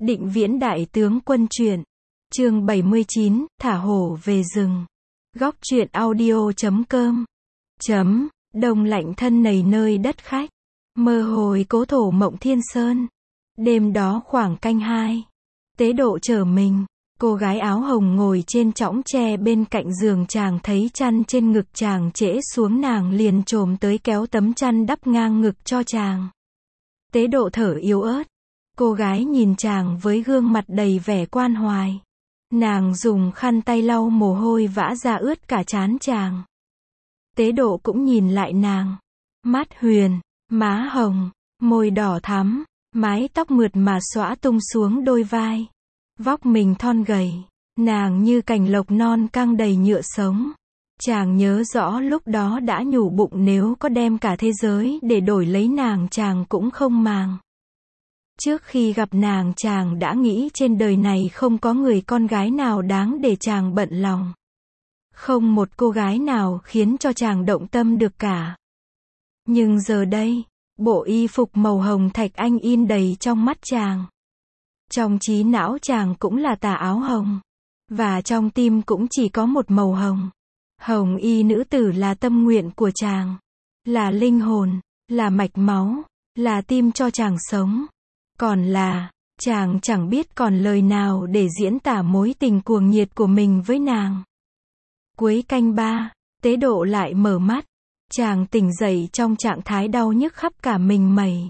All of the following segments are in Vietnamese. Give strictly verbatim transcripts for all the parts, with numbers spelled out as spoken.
Định Viễn Đại Tướng Quân truyện. Chương bảy mươi chín, Thả hổ về rừng. Góc truyện audio chấm com. Chấm, đông lạnh thân nầy nơi đất khách. Mơ hồi cố thổ mộng thiên sơn. Đêm đó khoảng canh hai. Tế độ chở mình. Cô gái áo hồng ngồi trên chõng tre bên cạnh giường chàng, thấy chăn trên ngực chàng trễ xuống, nàng liền chồm tới kéo tấm chăn đắp ngang ngực cho chàng. Tế độ thở yếu ớt. Cô gái nhìn chàng với gương mặt đầy vẻ quan hoài. Nàng dùng khăn tay lau mồ hôi vã ra ướt cả trán chàng. Tế độ cũng nhìn lại nàng. Mắt huyền, má hồng, môi đỏ thắm, mái tóc mượt mà xõa tung xuống đôi vai. Vóc mình thon gầy, nàng như cành lộc non căng đầy nhựa sống. Chàng nhớ rõ lúc đó đã nhủ bụng nếu có đem cả thế giới để đổi lấy nàng chàng cũng không màng. Trước khi gặp nàng chàng đã nghĩ trên đời này không có người con gái nào đáng để chàng bận lòng. Không một cô gái nào khiến cho chàng động tâm được cả. Nhưng giờ đây, bộ y phục màu hồng thạch anh in đầy trong mắt chàng. Trong trí não chàng cũng là tà áo hồng. Và trong tim cũng chỉ có một màu hồng. Hồng y nữ tử là tâm nguyện của chàng. Là linh hồn, là mạch máu, là tim cho chàng sống. Còn là, chàng chẳng biết còn lời nào để diễn tả mối tình cuồng nhiệt của mình với nàng. Cuối canh ba, tế độ lại mở mắt. Chàng tỉnh dậy trong trạng thái đau nhức khắp cả mình mẩy.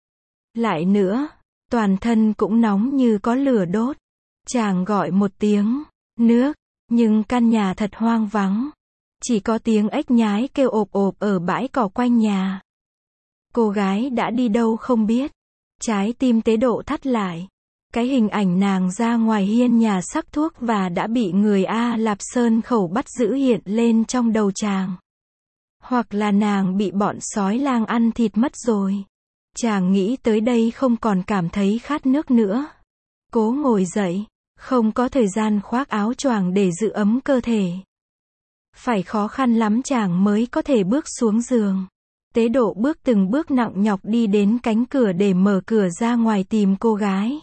Lại nữa, toàn thân cũng nóng như có lửa đốt. Chàng gọi một tiếng, nước, nhưng căn nhà thật hoang vắng. Chỉ có tiếng ếch nhái kêu ộp ộp ở bãi cỏ quanh nhà. Cô gái đã đi đâu không biết. Trái tim tế độ thắt lại. Cái hình ảnh nàng ra ngoài hiên nhà sắc thuốc và đã bị người A Lạp Sơn Khẩu bắt giữ hiện lên trong đầu chàng. Hoặc là nàng bị bọn sói lang ăn thịt mất rồi. Chàng nghĩ tới đây không còn cảm thấy khát nước nữa. Cố ngồi dậy, không có thời gian khoác áo choàng để giữ ấm cơ thể. Phải khó khăn lắm chàng mới có thể bước xuống giường. Tế độ bước từng bước nặng nhọc đi đến cánh cửa để mở cửa ra ngoài tìm cô gái.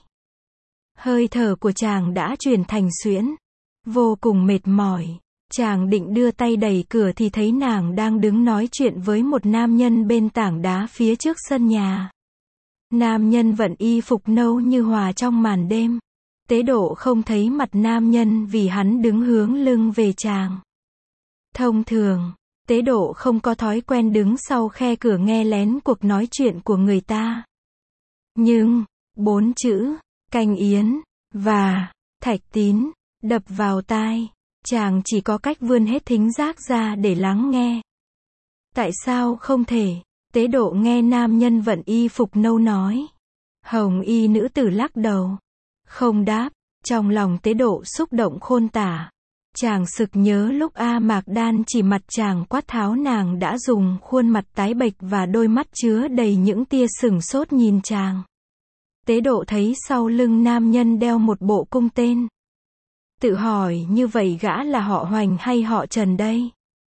Hơi thở của chàng đã chuyển thành suyễn. Vô cùng mệt mỏi. Chàng định đưa tay đẩy cửa thì thấy nàng đang đứng nói chuyện với một nam nhân bên tảng đá phía trước sân nhà. Nam nhân vận y phục nâu như hòa trong màn đêm. Tế độ không thấy mặt nam nhân vì hắn đứng hướng lưng về chàng. Thông thường, tế độ không có thói quen đứng sau khe cửa nghe lén cuộc nói chuyện của người ta. Nhưng, bốn chữ, Canh Yến, và, Thạch Tín, đập vào tai. Chàng chỉ có cách vươn hết thính giác ra để lắng nghe. Tại sao không thể? Tế độ nghe nam nhân vận y phục nâu nói. Hồng y nữ tử lắc đầu. Không đáp. Trong lòng tế độ xúc động khôn tả. Chàng sực nhớ lúc A Mạc Đan chỉ mặt chàng quát tháo nàng đã dùng khuôn mặt tái bệch và đôi mắt chứa đầy những tia sửng sốt nhìn chàng. Tế độ thấy sau lưng nam nhân đeo một bộ cung tên. Tự hỏi như vậy gã là họ Hoành hay họ Trần đây?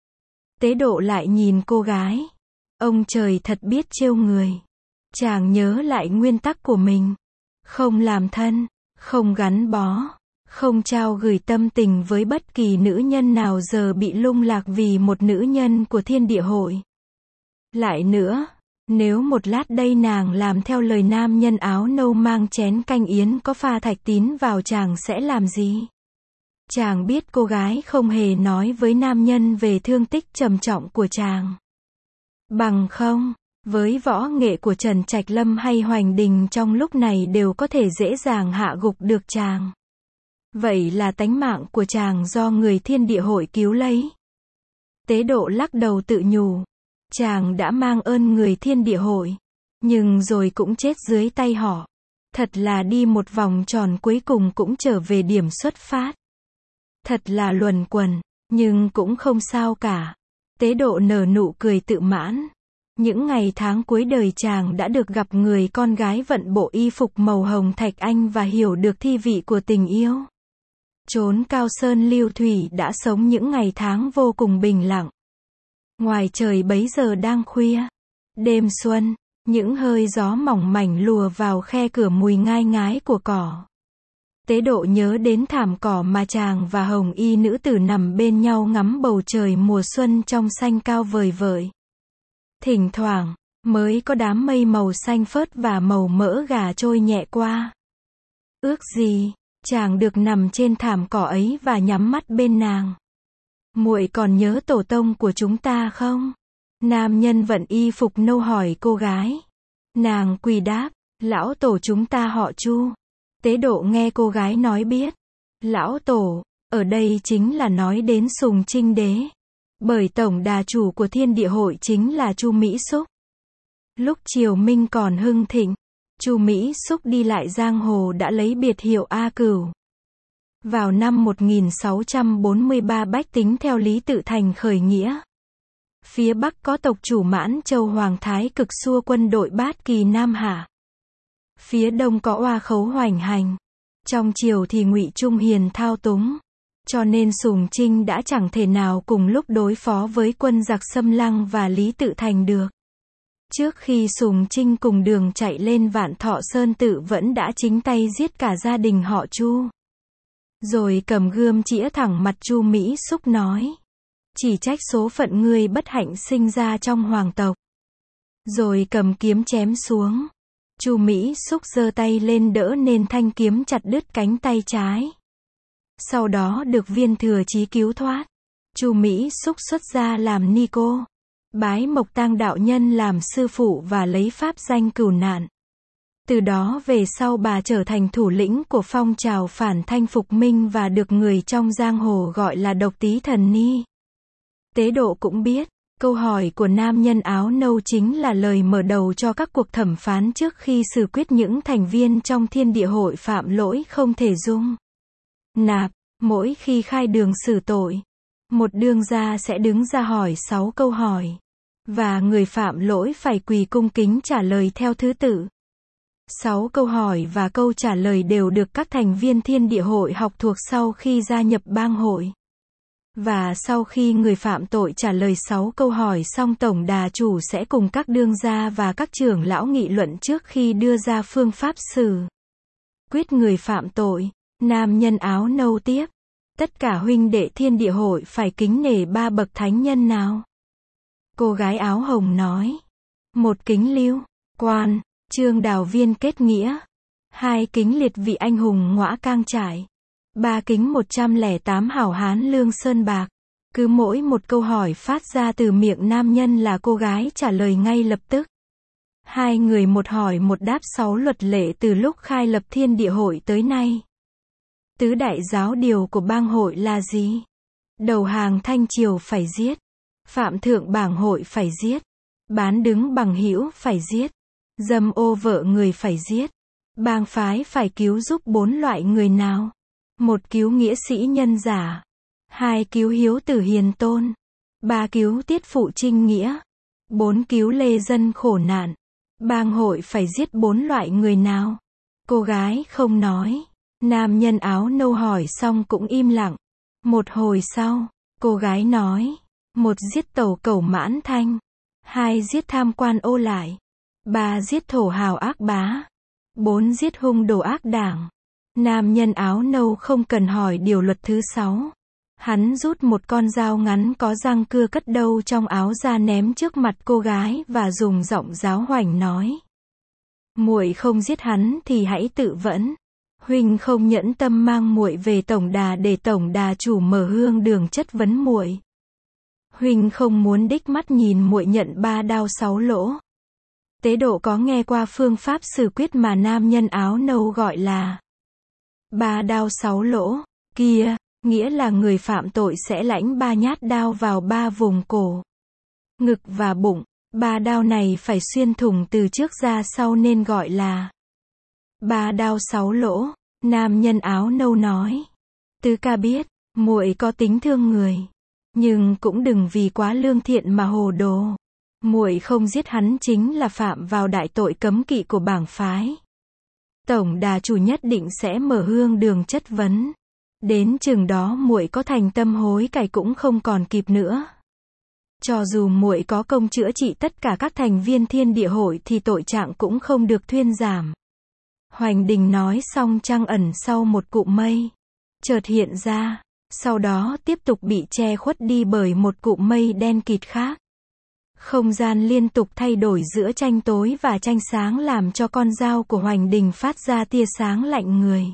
Tế độ lại nhìn cô gái. Ông trời thật biết trêu người. Chàng nhớ lại nguyên tắc của mình. Không làm thân, không gắn bó, không trao gửi tâm tình với bất kỳ nữ nhân nào giờ bị lung lạc vì một nữ nhân của thiên địa hội. Lại nữa, nếu một lát đây nàng làm theo lời nam nhân áo nâu mang chén canh yến có pha Thạch Tín vào chàng sẽ làm gì? Chàng biết cô gái không hề nói với nam nhân về thương tích trầm trọng của chàng. Bằng không, với võ nghệ của Trần Trạch Lâm hay Hoành Đình trong lúc này đều có thể dễ dàng hạ gục được chàng. Vậy là tánh mạng của chàng do người thiên địa hội cứu lấy. Tế độ lắc đầu tự nhủ. Chàng đã mang ơn người thiên địa hội. Nhưng rồi cũng chết dưới tay họ. Thật là đi một vòng tròn cuối cùng cũng trở về điểm xuất phát. Thật là luẩn quẩn, nhưng cũng không sao cả. Tế độ nở nụ cười tự mãn. Những ngày tháng cuối đời chàng đã được gặp người con gái vận bộ y phục màu hồng thạch anh và hiểu được thi vị của tình yêu. Chốn cao sơn lưu thủy đã sống những ngày tháng vô cùng bình lặng. Ngoài trời bấy giờ đang khuya. Đêm xuân, những hơi gió mỏng mảnh lùa vào khe cửa mùi ngai ngái của cỏ. Tế Độ nhớ đến thảm cỏ mà chàng và hồng y nữ tử nằm bên nhau ngắm bầu trời mùa xuân trong xanh cao vời vợi. Thỉnh thoảng, mới có đám mây màu xanh phớt và màu mỡ gà trôi nhẹ qua. Ước gì, chàng được nằm trên thảm cỏ ấy và nhắm mắt bên nàng. Muội còn nhớ tổ tông của chúng ta không? Nam nhân vận y phục nâu hỏi cô gái. Nàng quỳ đáp, lão tổ chúng ta họ Chu. Tế Độ nghe cô gái nói biết. Lão tổ, ở đây chính là nói đến Sùng Trinh Đế. Bởi tổng đà chủ của Thiên Địa Hội chính là Chu Mỹ Xúc. Lúc Triều Minh còn hưng thịnh, Chu Mỹ Xúc đi lại giang hồ đã lấy biệt hiệu A Cửu. Vào năm một nghìn sáu trăm bốn mươi ba bách tính theo Lý Tự Thành khởi nghĩa. Phía Bắc có tộc chủ Mãn Châu Hoàng Thái Cực xua quân đội Bát Kỳ Nam Hạ. Phía Đông có Oa Khấu hoành hành. Trong triều thì Ngụy Trung Hiền thao túng. Cho nên Sùng Trinh đã chẳng thể nào cùng lúc đối phó với quân giặc Xâm Lăng và Lý Tự Thành được. Trước khi Sùng Trinh cùng đường chạy lên Vạn Thọ Sơn Tự vẫn đã chính tay giết cả gia đình họ Chu. Rồi cầm gươm chĩa thẳng mặt Chu Mỹ Xúc nói. Chỉ trách số phận ngươi bất hạnh sinh ra trong hoàng tộc. Rồi cầm kiếm chém xuống. Chu Mỹ Xúc giơ tay lên đỡ nên thanh kiếm chặt đứt cánh tay trái. Sau đó được Viên Thừa Chí cứu thoát. Chu Mỹ Xúc xuất gia làm ni cô. Bái Mộc Tang đạo nhân làm sư phụ và lấy pháp danh Cửu Nạn. Từ đó về sau bà trở thành thủ lĩnh của phong trào phản thanh phục minh và được người trong giang hồ gọi là Độc Tý Thần Ni. Tế Độ cũng biết, câu hỏi của nam nhân áo nâu chính là lời mở đầu cho các cuộc thẩm phán trước khi xử quyết những thành viên trong Thiên Địa Hội phạm lỗi không thể dung nạp. Mỗi khi khai đường xử tội, một đương gia sẽ đứng ra hỏi sáu câu hỏi. Và người phạm lỗi phải quỳ cung kính trả lời theo thứ tự. Sáu câu hỏi và câu trả lời đều được các thành viên Thiên Địa Hội học thuộc sau khi gia nhập bang hội. Và sau khi người phạm tội trả lời sáu câu hỏi xong, tổng đà chủ sẽ cùng các đương gia và các trưởng lão nghị luận trước khi đưa ra phương pháp xử quyết người phạm tội. Nam nhân áo nâu tiếp. Tất cả huynh đệ Thiên Địa Hội phải kính nể ba bậc thánh nhân nào? Cô gái áo hồng nói. Một, kính Lưu Quan, Trương Đào Viên kết nghĩa. Hai, kính liệt vị anh hùng Ngõa Cang Trải. Ba, kính một trăm lẻ tám hảo hán Lương Sơn Bạc. Cứ mỗi một câu hỏi phát ra từ miệng nam nhân là cô gái trả lời ngay lập tức. Hai người một hỏi một đáp, sáu luật lệ từ lúc khai lập Thiên Địa Hội tới nay. Tứ đại giáo điều của bang hội là gì? Đầu hàng Thanh Triều phải giết. Phạm thượng bảng hội phải giết. Bán đứng bằng hữu phải giết. Dâm ô vợ người phải giết. Bang phái phải cứu giúp bốn loại người nào? Một, cứu nghĩa sĩ nhân giả. Hai, cứu hiếu tử hiền tôn. Ba, cứu tiết phụ trinh nghĩa. Bốn, cứu lê dân khổ nạn. Bang hội phải giết bốn loại người nào? Cô gái không nói. Nam nhân áo nâu hỏi xong cũng im lặng. Một hồi sau, cô gái nói. Một, giết tẩu cẩu Mãn Thanh. Hai, giết tham quan ô lại. Ba, giết thổ hào ác bá. Bốn, giết hung đồ ác đảng. Nam nhân áo nâu không cần hỏi điều luật thứ sáu. Hắn rút một con dao ngắn có răng cưa cất đâu trong áo ra ném trước mặt cô gái và dùng giọng giáo hoành nói. Muội không giết hắn thì hãy tự vẫn. Huynh không nhẫn tâm mang muội về tổng đà để tổng đà chủ mở hương đường chất vấn muội. Huynh không muốn đích mắt nhìn muội nhận ba đao sáu lỗ. Tế Độ có nghe qua phương pháp xử quyết mà nam nhân áo nâu gọi là ba đao sáu lỗ, kia, nghĩa là người phạm tội sẽ lãnh ba nhát đao vào ba vùng cổ, ngực và bụng. Ba đao này phải xuyên thủng từ trước ra sau nên gọi là ba đao sáu lỗ. Nam nhân áo nâu nói. Tứ ca biết, muội có tính thương người, nhưng cũng đừng vì quá lương thiện mà hồ đồ. Muội không giết hắn chính là phạm vào đại tội cấm kỵ của bảng phái. Tổng đà chủ nhất định sẽ mở hương đường chất vấn. Đến chừng đó muội có thành tâm hối cải cũng không còn kịp nữa. Cho dù muội có công chữa trị tất cả các thành viên Thiên Địa Hội thì tội trạng cũng không được thuyên giảm. Hoành Đình nói xong trăng ẩn sau một cụm mây, chợt hiện ra, sau đó tiếp tục bị che khuất đi bởi một cụm mây đen kịt khác. Không gian liên tục thay đổi giữa tranh tối và tranh sáng làm cho con dao của Hoành Đình phát ra tia sáng lạnh người.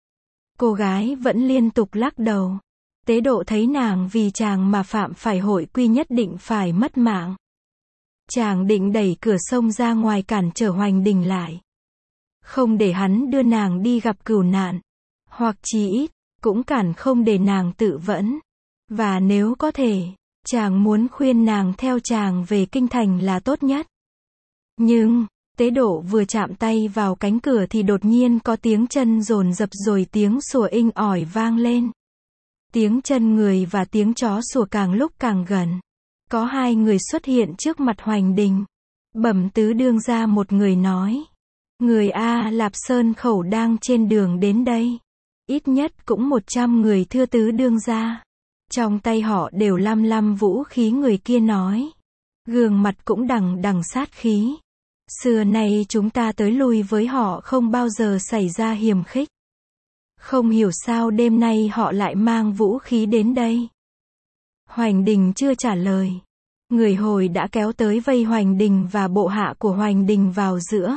Cô gái vẫn liên tục lắc đầu. Tế Độ thấy nàng vì chàng mà phạm phải hội quy nhất định phải mất mạng. Chàng định đẩy cửa sông ra ngoài cản trở Hoành Đình lại. Không để hắn đưa nàng đi gặp cừu nạn. Hoặc chí ít, cũng cản không để nàng tự vẫn. Và nếu có thể, chàng muốn khuyên nàng theo chàng về kinh thành là tốt nhất. Nhưng, Tế Độ vừa chạm tay vào cánh cửa thì đột nhiên có tiếng chân dồn dập rồi tiếng sủa inh ỏi vang lên. Tiếng chân người và tiếng chó sủa càng lúc càng gần. Có hai người xuất hiện trước mặt Hoành Đình. Bẩm tứ đương gia, một người nói. Người A Lạp Sơn Khẩu đang trên đường đến đây. Ít nhất cũng một trăm người thưa tứ đương gia. Trong tay họ đều lăm lăm vũ khí. Người kia nói. Gương mặt cũng đằng đằng sát khí. Xưa nay chúng ta tới lui với họ không bao giờ xảy ra hiềm khích. Không hiểu sao đêm nay họ lại mang vũ khí đến đây. Hoành Đình chưa trả lời. Người Hồi đã kéo tới vây Hoành Đình và bộ hạ của Hoành Đình vào giữa.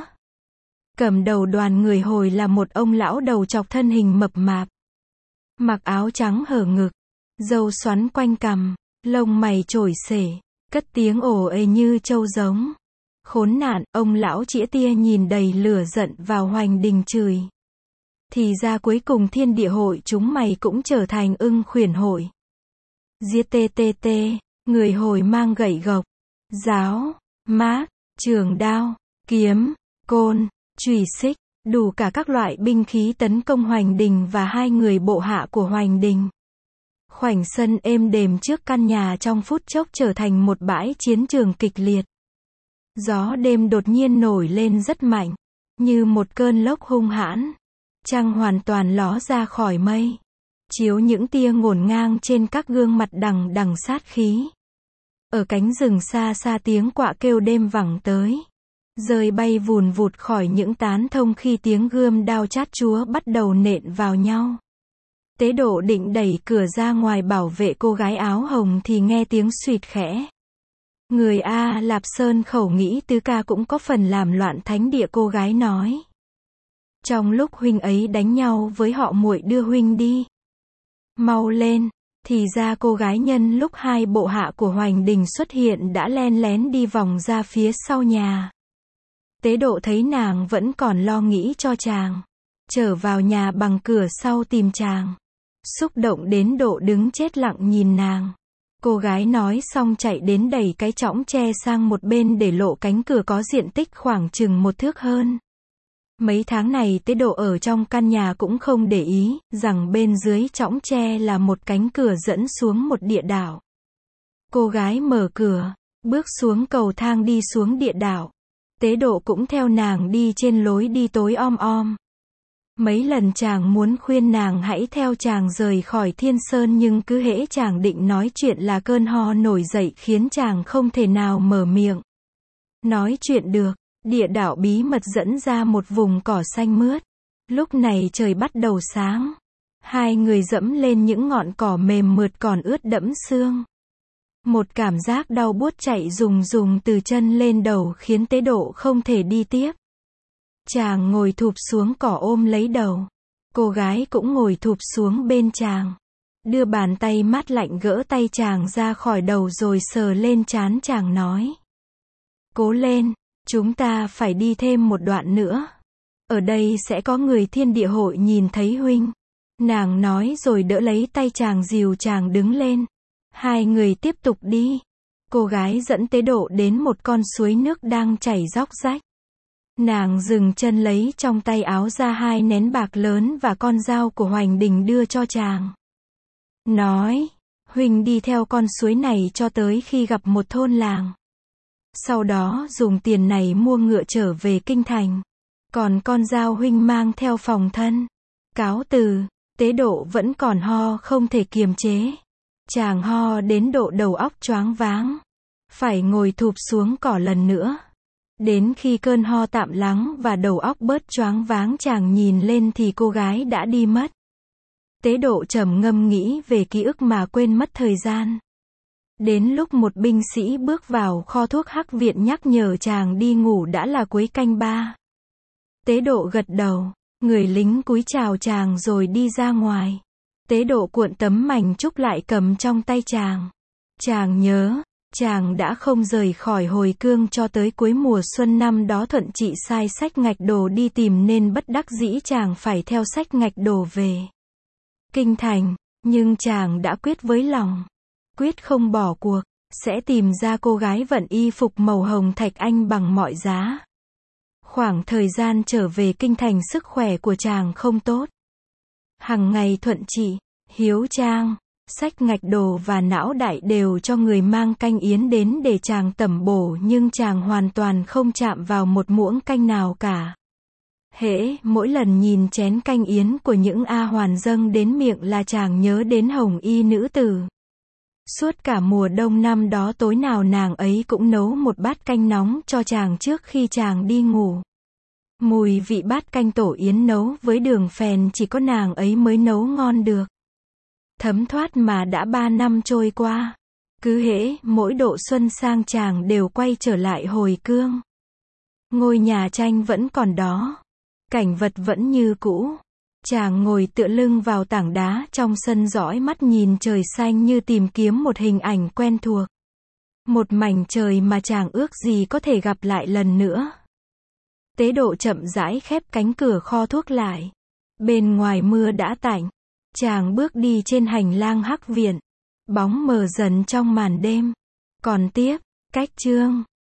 Cầm đầu đoàn người Hồi là một ông lão đầu trọc thân hình mập mạp. Mặc áo trắng hở ngực, râu xoắn quanh cằm, lông mày trổi xể, cất tiếng ồ ề như trâu giống. Khốn nạn, ông lão chĩa tia nhìn đầy lửa giận vào Hoành Đình chửi. Thì ra cuối cùng thiên địa hội chúng mày cũng trở thành ưng khuyển hội. Giết tê tê tê, người Hồi mang gậy gộc, giáo, mác, trường đao, kiếm, côn, chùy xích, đủ cả các loại binh khí tấn công Hoành Đình và hai người bộ hạ của Hoành Đình. Khoảnh sân êm đềm trước căn nhà trong phút chốc trở thành một bãi chiến trường kịch liệt. Gió đêm đột nhiên nổi lên rất mạnh, như một cơn lốc hung hãn. Trăng hoàn toàn ló ra khỏi mây, chiếu những tia ngổn ngang trên các gương mặt đằng đằng sát khí. Ở cánh rừng xa xa tiếng quạ kêu đêm vẳng tới, rơi bay vùn vụt khỏi những tán thông khi tiếng gươm đao chát chúa bắt đầu nện vào nhau. Tế Độ định đẩy cửa ra ngoài bảo vệ cô gái áo hồng thì nghe tiếng suýt khẽ. Người A Lạp Sơn Khẩu nghĩ tứ ca cũng có phần làm loạn thánh địa, cô gái nói. Trong lúc huynh ấy đánh nhau với họ muội đưa huynh đi. Mau lên. Thì ra cô gái nhân lúc hai bộ hạ của Hoành Đình xuất hiện đã len lén đi vòng ra phía sau nhà. Tế Độ thấy nàng vẫn còn lo nghĩ cho chàng, trở vào nhà bằng cửa sau tìm chàng. Xúc động đến độ đứng chết lặng nhìn nàng. Cô gái nói xong chạy đến đẩy cái chõng tre sang một bên để lộ cánh cửa có diện tích khoảng chừng một thước hơn. Mấy tháng này Tế Độ ở trong căn nhà cũng không để ý, rằng bên dưới chõng tre là một cánh cửa dẫn xuống một địa đạo. Cô gái mở cửa, bước xuống cầu thang đi xuống địa đạo. Tế Độ cũng theo nàng đi trên lối đi tối om om. Mấy lần chàng muốn khuyên nàng hãy theo chàng rời khỏi Thiên Sơn nhưng cứ hễ chàng định nói chuyện là cơn ho nổi dậy khiến chàng không thể nào mở miệng nói chuyện được. Địa đạo bí mật dẫn ra một vùng cỏ xanh mướt. Lúc này trời bắt đầu sáng. Hai người dẫm lên những ngọn cỏ mềm mượt còn ướt đẫm sương. Một cảm giác đau buốt chạy rùng rùng từ chân lên đầu khiến Tế Độ không thể đi tiếp. Chàng ngồi thụp xuống cỏ ôm lấy đầu. Cô gái cũng ngồi thụp xuống bên chàng. Đưa bàn tay mát lạnh gỡ tay chàng ra khỏi đầu rồi sờ lên trán chàng nói. Cố lên. Chúng ta phải đi thêm một đoạn nữa. Ở đây sẽ có người thiên địa hội nhìn thấy huynh. Nàng nói rồi đỡ lấy tay chàng dìu chàng đứng lên. Hai người tiếp tục đi. Cô gái dẫn Tế Độ đến một con suối nước đang chảy róc rách. Nàng dừng chân lấy trong tay áo ra hai nén bạc lớn và con dao của Hoành Đình đưa cho chàng. Nói, huynh đi theo con suối này cho tới khi gặp một thôn làng. Sau đó dùng tiền này mua ngựa trở về kinh thành. Còn con dao huynh mang theo phòng thân. Cáo từ. Tế Độ vẫn còn ho không thể kiềm chế. Chàng ho đến độ đầu óc choáng váng. Phải ngồi thụp xuống cỏ lần nữa. Đến khi cơn ho tạm lắng và đầu óc bớt choáng váng, chàng nhìn lên thì cô gái đã đi mất. Tế Độ trầm ngâm nghĩ về ký ức mà quên mất thời gian. Đến lúc một binh sĩ bước vào kho thuốc Hắc viện nhắc nhở chàng đi ngủ đã là cuối canh ba. Tế Độ gật đầu, người lính cúi chào chàng rồi đi ra ngoài. Tế Độ cuộn tấm mảnh trúc lại cầm trong tay chàng. Chàng nhớ, chàng đã không rời khỏi Hồi Cương cho tới cuối mùa xuân năm đó. Thuận Trị sai Sách Ngạch Đồ đi tìm nên bất đắc dĩ chàng phải theo Sách Ngạch Đồ về kinh thành, nhưng chàng đã quyết với lòng, quyết không bỏ cuộc, sẽ tìm ra cô gái vận y phục màu hồng thạch anh bằng mọi giá. Khoảng thời gian trở về kinh thành sức khỏe của chàng không tốt. Hằng ngày Thuận Trị, Hiếu Trang, Sách Ngạch Đồ và Não Đại đều cho người mang canh yến đến để chàng tẩm bổ, nhưng chàng hoàn toàn không chạm vào một muỗng canh nào cả. Hễ mỗi lần nhìn chén canh yến của những A Hoàn dâng đến miệng là chàng nhớ đến hồng y nữ tử. Suốt cả mùa đông năm đó, tối nào nàng ấy cũng nấu một bát canh nóng cho chàng trước khi chàng đi ngủ. Mùi vị bát canh tổ yến nấu với đường phèn chỉ có nàng ấy mới nấu ngon được. Thấm thoát mà đã ba năm trôi qua. Cứ hễ mỗi độ xuân sang chàng đều quay trở lại Hồi Cương. Ngôi nhà tranh vẫn còn đó. Cảnh vật vẫn như cũ. Chàng ngồi tựa lưng vào tảng đá trong sân, dõi mắt nhìn trời xanh như tìm kiếm một hình ảnh quen thuộc. Một mảnh trời mà chàng ước gì có thể gặp lại lần nữa. Tế Độ chậm rãi khép cánh cửa kho thuốc lại. Bên ngoài mưa đã tạnh. Chàng bước đi trên hành lang Hắc viện. Bóng mờ dần trong màn đêm. Còn tiếp, cách chương